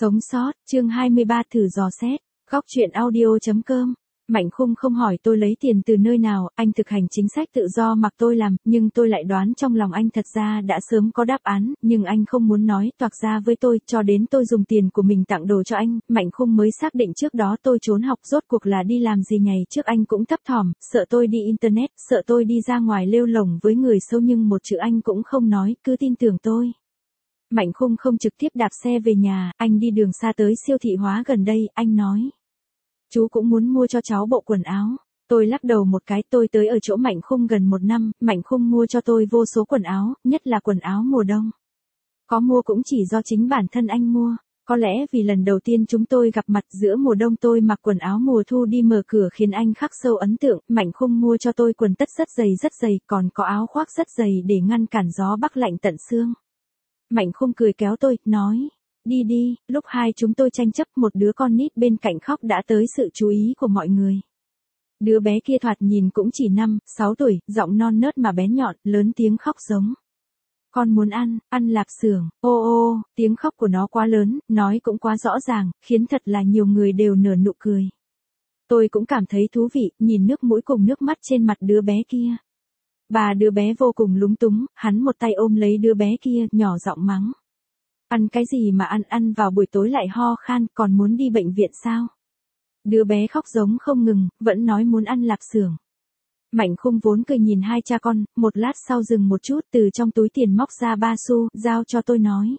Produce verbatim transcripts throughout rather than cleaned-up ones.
Sống sót, chương hai mươi ba thử dò xét, góc truyện audio.com. Mạnh Khung không hỏi tôi lấy tiền từ nơi nào, anh thực hành chính sách tự do mặc tôi làm, nhưng tôi lại đoán trong lòng anh thật ra đã sớm có đáp án, nhưng anh không muốn nói toạc ra với tôi, cho đến tôi dùng tiền của mình tặng đồ cho anh, Mạnh Khung mới xác định trước đó tôi trốn học rốt cuộc là đi làm gì ngày trước anh cũng thấp thỏm, sợ tôi đi internet, sợ tôi đi ra ngoài lêu lổng với người xấu nhưng một chữ anh cũng không nói, cứ tin tưởng tôi. Mạnh Khung không trực tiếp đạp xe về nhà, anh đi đường xa tới siêu thị hóa gần đây, anh nói. Chú cũng muốn mua cho cháu bộ quần áo. Tôi lắc đầu một cái, tôi tới ở chỗ Mạnh Khung gần một năm, Mạnh Khung mua cho tôi vô số quần áo, nhất là quần áo mùa đông. Có mua cũng chỉ do chính bản thân anh mua. Có lẽ vì lần đầu tiên chúng tôi gặp mặt giữa mùa đông tôi mặc quần áo mùa thu đi mở cửa khiến anh khắc sâu ấn tượng, Mạnh Khung mua cho tôi quần tất rất dày rất dày, còn có áo khoác rất dày để ngăn cản gió bắc lạnh tận xương. Mạnh Khung cười kéo tôi, nói, đi đi, lúc hai chúng tôi tranh chấp một đứa con nít bên cạnh khóc đã tới sự chú ý của mọi người. Đứa bé kia thoạt nhìn cũng chỉ năm, sáu tuổi, giọng non nớt mà bé nhọn, lớn tiếng khóc giống. Con muốn ăn, ăn lạp xưởng, ô ô, tiếng khóc của nó quá lớn, nói cũng quá rõ ràng, khiến thật là nhiều người đều nở nụ cười. Tôi cũng cảm thấy thú vị, nhìn nước mũi cùng nước mắt trên mặt đứa bé kia. Bà đứa bé vô cùng lúng túng, hắn một tay ôm lấy đứa bé kia, nhỏ giọng mắng. Ăn cái gì mà ăn ăn vào buổi tối lại ho khan, còn muốn đi bệnh viện sao? Đứa bé khóc giống không ngừng, vẫn nói muốn ăn lạp xưởng. Mạnh Khung vốn cười nhìn hai cha con, một lát sau dừng một chút, từ trong túi tiền móc ra ba xu, giao cho tôi nói.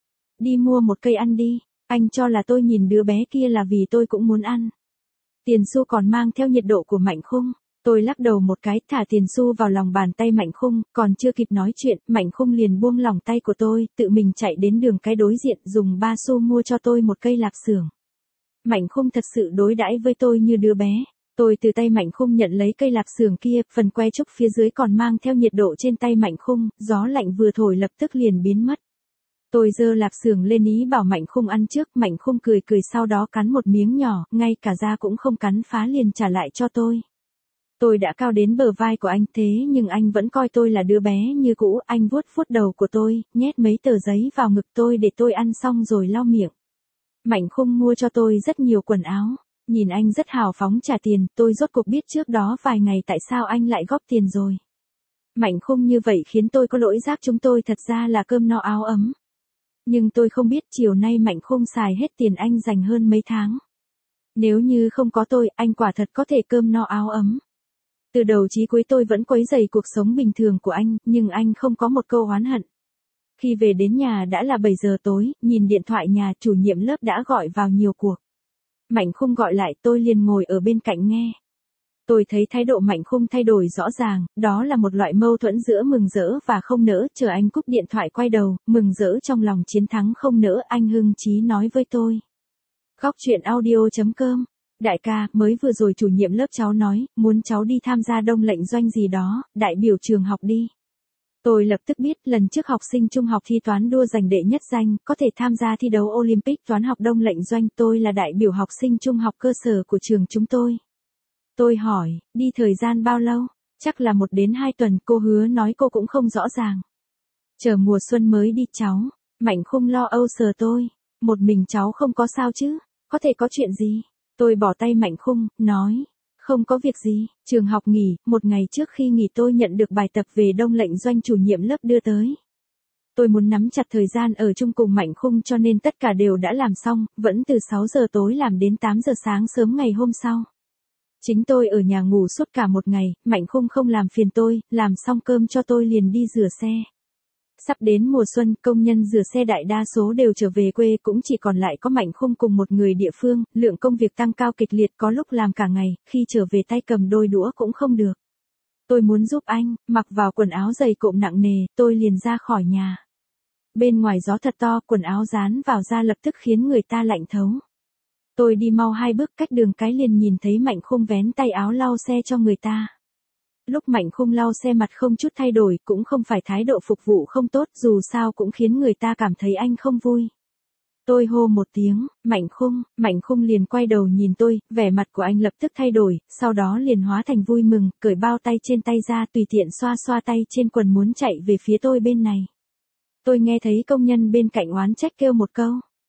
Đi mua một cây ăn đi, anh cho là tôi nhìn đứa bé kia là vì tôi cũng muốn ăn. Tiền xu còn mang theo nhiệt độ của Mạnh Khung. Tôi lắc đầu một cái, thả tiền xu vào lòng bàn tay Mạnh Khung, còn chưa kịp nói chuyện, Mạnh Khung liền buông lòng tay của tôi, tự mình chạy đến đường cái đối diện, dùng ba xu mua cho tôi một cây lạp xưởng. Mạnh Khung thật sự đối đãi với tôi như đứa bé. Tôi từ tay Mạnh Khung nhận lấy cây lạp xưởng kia, phần que trúc phía dưới còn mang theo nhiệt độ trên tay Mạnh Khung, gió lạnh vừa thổi lập tức liền biến mất. Tôi giơ lạp xưởng lên ý bảo Mạnh Khung ăn trước, Mạnh Khung cười cười sau đó cắn một miếng nhỏ, ngay cả da cũng không cắn phá liền trả lại cho tôi. Tôi đã cao đến bờ vai của anh thế nhưng anh vẫn coi tôi là đứa bé như cũ, anh vuốt vuốt đầu của tôi, nhét mấy tờ giấy vào ngực tôi để tôi ăn xong rồi lau miệng. Mạnh Khung mua cho tôi rất nhiều quần áo, nhìn anh rất hào phóng trả tiền, tôi rốt cuộc biết trước đó vài ngày tại sao anh lại góp tiền rồi. Mạnh Khung như vậy khiến tôi có lỗi giác chúng tôi thật ra là cơm no áo ấm. Nhưng tôi không biết chiều nay Mạnh Khung xài hết tiền anh dành hơn mấy tháng. Nếu như không có tôi, anh quả thật có thể cơm no áo ấm. Từ đầu chí cuối tôi vẫn quấy rầy cuộc sống bình thường của anh, nhưng anh không có một câu oán hận. Khi về đến nhà đã là bảy giờ tối, nhìn điện thoại nhà chủ nhiệm lớp đã gọi vào nhiều cuộc. Mạnh Khung gọi lại tôi liền ngồi ở bên cạnh nghe. Tôi thấy thái độ Mạnh Khung thay đổi rõ ràng, đó là một loại mâu thuẫn giữa mừng rỡ và không nỡ, chờ anh cúp điện thoại quay đầu, mừng rỡ trong lòng chiến thắng không nỡ, anh hưng chí nói với tôi. Góc truyện audio.com. Đại ca, mới vừa rồi chủ nhiệm lớp cháu nói, muốn cháu đi tham gia đông lệnh doanh gì đó, đại biểu trường học đi. Tôi lập tức biết, lần trước học sinh trung học thi toán đua giành đệ nhất danh, có thể tham gia thi đấu Olympic toán học đông lệnh doanh, tôi là đại biểu học sinh trung học cơ sở của trường chúng tôi. Tôi hỏi, đi thời gian bao lâu? Chắc là một đến hai tuần, cô hứa nói cô cũng không rõ ràng. Chờ mùa xuân mới đi cháu. Mạnh Khung lo âu sờ tôi. Một mình cháu không có sao chứ? Có thể có chuyện gì? Tôi bỏ tay Mạnh Khung, nói, không có việc gì, trường học nghỉ, một ngày trước khi nghỉ tôi nhận được bài tập về đông lệnh doanh chủ nhiệm lớp đưa tới. Tôi muốn nắm chặt thời gian ở chung cùng Mạnh Khung cho nên tất cả đều đã làm xong, vẫn từ sáu giờ tối làm đến tám giờ sáng sớm ngày hôm sau. Chính tôi ở nhà ngủ suốt cả một ngày, Mạnh Khung không làm phiền tôi, làm xong cơm cho tôi liền đi rửa xe. Sắp đến mùa xuân, công nhân rửa xe đại đa số đều trở về quê, cũng chỉ còn lại có Mạnh Khung cùng một người địa phương, lượng công việc tăng cao kịch liệt, có lúc làm cả ngày, khi trở về tay cầm đôi đũa cũng không được. Tôi muốn giúp anh, mặc vào quần áo dày cộm nặng nề, tôi liền ra khỏi nhà. Bên ngoài gió thật to, quần áo dán vào da lập tức khiến người ta lạnh thấu. Tôi đi mau hai bước cách đường cái liền nhìn thấy Mạnh Khung vén tay áo lau xe cho người ta. Lúc Mạnh Khung lau xe mặt không chút thay đổi, cũng không phải thái độ phục vụ không tốt, dù sao cũng khiến người ta cảm thấy anh không vui. Tôi hô một tiếng, Mạnh Khung, Mạnh Khung liền quay đầu nhìn tôi, vẻ mặt của anh lập tức thay đổi, sau đó liền hóa thành vui mừng, cởi bao tay trên tay ra tùy tiện xoa xoa tay trên quần muốn chạy về phía tôi bên này. Tôi nghe thấy công nhân bên cạnh oán trách kêu một câu.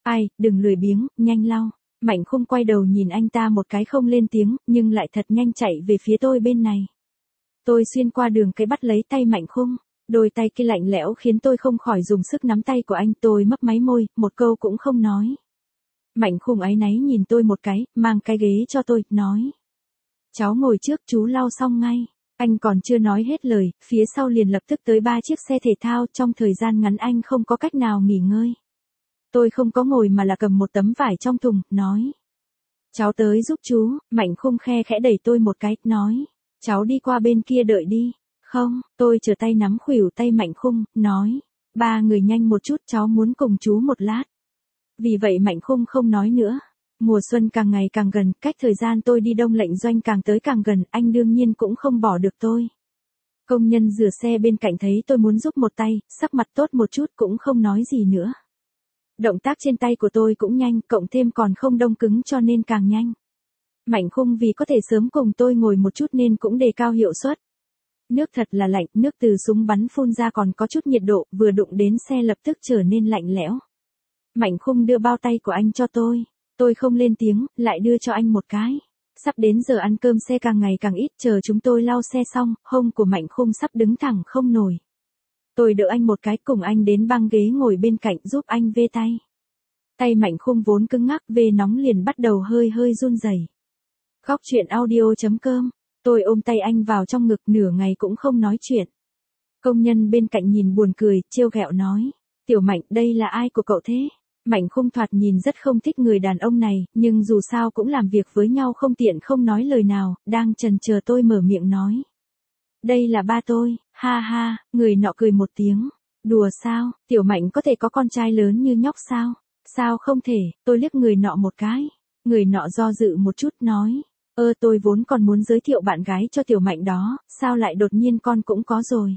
Ai, đừng lười biếng, nhanh lau. Mạnh Khung quay đầu nhìn anh ta một cái không lên tiếng, nhưng lại thật nhanh chạy về phía tôi bên này. Tôi xuyên qua đường cái bắt lấy tay Mạnh Khung. Đôi tay kia lạnh lẽo khiến tôi không khỏi dùng sức nắm tay của anh. Tôi mấp máy môi, một câu cũng không nói. Mạnh Khung áy náy nhìn tôi một cái, mang cái ghế cho tôi, nói. Cháu ngồi trước, chú lau xong ngay. Anh còn chưa nói hết lời, phía sau liền lập tức tới ba chiếc xe thể thao. Trong thời gian ngắn anh không có cách nào nghỉ ngơi. Tôi không có ngồi mà là cầm một tấm vải trong thùng, nói. Cháu tới giúp chú. Mạnh Khung khe khẽ đẩy tôi một cái, nói. Cháu đi qua bên kia đợi đi. Không, tôi trở tay nắm khuỷu tay Mạnh Khung, nói. Ba người nhanh một chút, cháu muốn cùng chú một lát. Vì vậy Mạnh Khung không nói nữa. Mùa xuân càng ngày càng gần, cách thời gian tôi đi đông lệnh doanh càng tới càng gần, anh đương nhiên cũng không bỏ được tôi. Công nhân rửa xe bên cạnh thấy tôi muốn giúp một tay, sắc mặt tốt một chút cũng không nói gì nữa. Động tác trên tay của tôi cũng nhanh, cộng thêm còn không đông cứng cho nên càng nhanh. Mạnh Khung vì có thể sớm cùng tôi ngồi một chút nên cũng đề cao hiệu suất. Nước thật là lạnh, nước từ súng bắn phun ra còn có chút nhiệt độ, vừa đụng đến xe lập tức trở nên lạnh lẽo. Mạnh Khung đưa bao tay của anh cho tôi. Tôi không lên tiếng, lại đưa cho anh một cái. Sắp đến giờ ăn cơm xe càng ngày càng ít, chờ chúng tôi lau xe xong, hông của Mạnh Khung sắp đứng thẳng không nổi. Tôi đỡ anh một cái cùng anh đến băng ghế ngồi bên cạnh giúp anh vê tay. Tay Mạnh Khung vốn cứng ngắc vê nóng liền bắt đầu hơi hơi run rẩy. Góc chuyện audio chấm com. Tôi ôm tay anh vào trong ngực nửa ngày cũng không nói chuyện. Công nhân bên cạnh nhìn buồn cười, trêu ghẹo nói. Tiểu Mạnh, đây là ai của cậu thế? Mạnh Khung thoạt nhìn rất không thích người đàn ông này, nhưng dù sao cũng làm việc với nhau không tiện không nói lời nào, đang chần chờ tôi mở miệng nói. Đây là ba tôi, ha ha, người nọ cười một tiếng. Đùa sao, Tiểu Mạnh có thể có con trai lớn như nhóc sao? Sao không thể, tôi liếc người nọ một cái. Người nọ do dự một chút nói. Ơ tôi vốn còn muốn giới thiệu bạn gái cho Tiểu Mạnh đó, sao lại đột nhiên con cũng có rồi?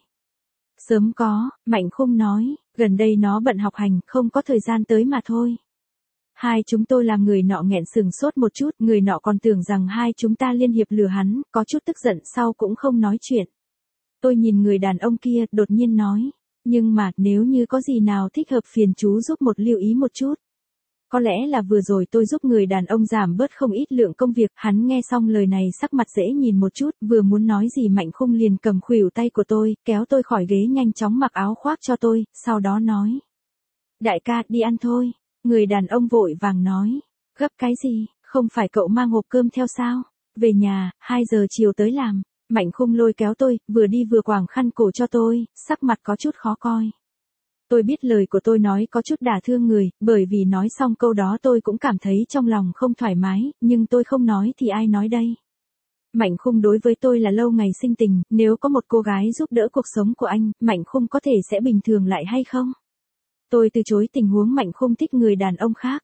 Sớm có, Mạnh Khung nói, gần đây nó bận học hành, không có thời gian tới mà thôi. Hai chúng tôi làm người nọ nghẹn sừng sốt một chút, người nọ còn tưởng rằng hai chúng ta liên hiệp lừa hắn, có chút tức giận sau cũng không nói chuyện. Tôi nhìn người đàn ông kia, đột nhiên nói, nhưng mà nếu như có gì nào thích hợp phiền chú giúp một lưu ý một chút. Có lẽ là vừa rồi tôi giúp người đàn ông giảm bớt không ít lượng công việc, hắn nghe xong lời này sắc mặt dễ nhìn một chút, vừa muốn nói gì Mạnh Khung liền cầm khuỷu tay của tôi, kéo tôi khỏi ghế nhanh chóng mặc áo khoác cho tôi, sau đó nói. Đại ca, đi ăn thôi. Người đàn ông vội vàng nói. Gấp cái gì, không phải cậu mang hộp cơm theo sao? Về nhà, hai giờ chiều tới làm. Mạnh Khung lôi kéo tôi, vừa đi vừa quàng khăn cổ cho tôi, sắc mặt có chút khó coi. Tôi biết lời của tôi nói có chút đả thương người, bởi vì nói xong câu đó tôi cũng cảm thấy trong lòng không thoải mái, nhưng tôi không nói thì ai nói đây. Mạnh Khung đối với tôi là lâu ngày sinh tình, nếu có một cô gái giúp đỡ cuộc sống của anh, Mạnh Khung có thể sẽ bình thường lại hay không? Tôi từ chối tình huống Mạnh Khung thích người đàn ông khác.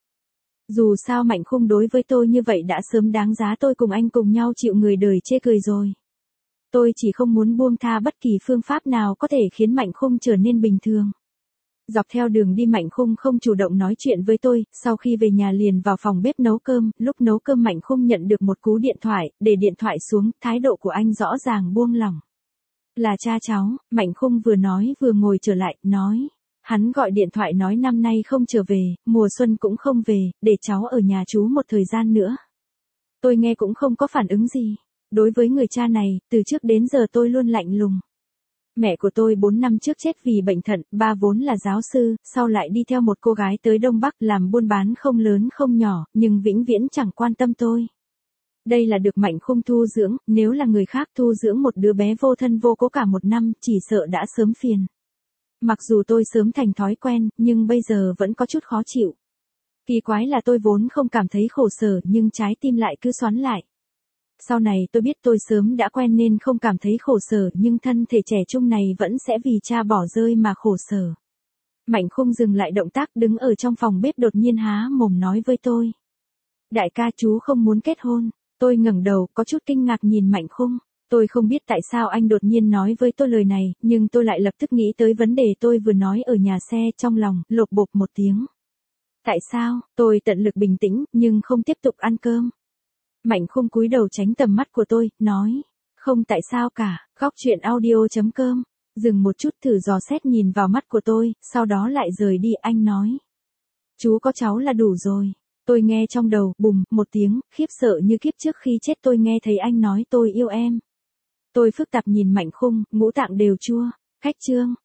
Dù sao Mạnh Khung đối với tôi như vậy đã sớm đáng giá tôi cùng anh cùng nhau chịu người đời chê cười rồi. Tôi chỉ không muốn buông tha bất kỳ phương pháp nào có thể khiến Mạnh Khung trở nên bình thường. Dọc theo đường đi Mạnh Khung không chủ động nói chuyện với tôi, sau khi về nhà liền vào phòng bếp nấu cơm, lúc nấu cơm Mạnh Khung nhận được một cú điện thoại, để điện thoại xuống, thái độ của anh rõ ràng buông lỏng. Là cha cháu, Mạnh Khung vừa nói vừa ngồi trở lại, nói. Hắn gọi điện thoại nói năm nay không trở về, mùa xuân cũng không về, để cháu ở nhà chú một thời gian nữa. Tôi nghe cũng không có phản ứng gì. Đối với người cha này, từ trước đến giờ tôi luôn lạnh lùng. Mẹ của tôi bốn năm trước chết vì bệnh thận, ba vốn là giáo sư, sau lại đi theo một cô gái tới Đông Bắc làm buôn bán không lớn không nhỏ, nhưng vĩnh viễn chẳng quan tâm tôi. Đây là được Mạnh Khung thu dưỡng, nếu là người khác thu dưỡng một đứa bé vô thân vô cố cả một năm, chỉ sợ đã sớm phiền. Mặc dù tôi sớm thành thói quen, nhưng bây giờ vẫn có chút khó chịu. Kỳ quái là tôi vốn không cảm thấy khổ sở nhưng trái tim lại cứ xoắn lại. Sau này tôi biết tôi sớm đã quen nên không cảm thấy khổ sở nhưng thân thể trẻ trung này vẫn sẽ vì cha bỏ rơi mà khổ sở. Mạnh Khung dừng lại động tác đứng ở trong phòng bếp đột nhiên há mồm nói với tôi. Đại ca chú không muốn kết hôn. Tôi ngẩng đầu có chút kinh ngạc nhìn Mạnh Khung. Tôi không biết tại sao anh đột nhiên nói với tôi lời này, nhưng tôi lại lập tức nghĩ tới vấn đề tôi vừa nói ở nhà xe trong lòng, lột bột một tiếng. Tại sao, tôi tận lực bình tĩnh, nhưng không tiếp tục ăn cơm. Mạnh Khung cúi đầu tránh tầm mắt của tôi, nói. Không tại sao cả, góc chuyện audio chấm com. Dừng một chút thử dò xét nhìn vào mắt của tôi, sau đó lại rời đi anh nói. Chú có cháu là đủ rồi. Tôi nghe trong đầu, bùm, một tiếng, khiếp sợ như kiếp trước khi chết tôi nghe thấy anh nói tôi yêu em. Tôi phức tạp nhìn Mạnh Khung, ngũ tạng đều chua. Khách trương.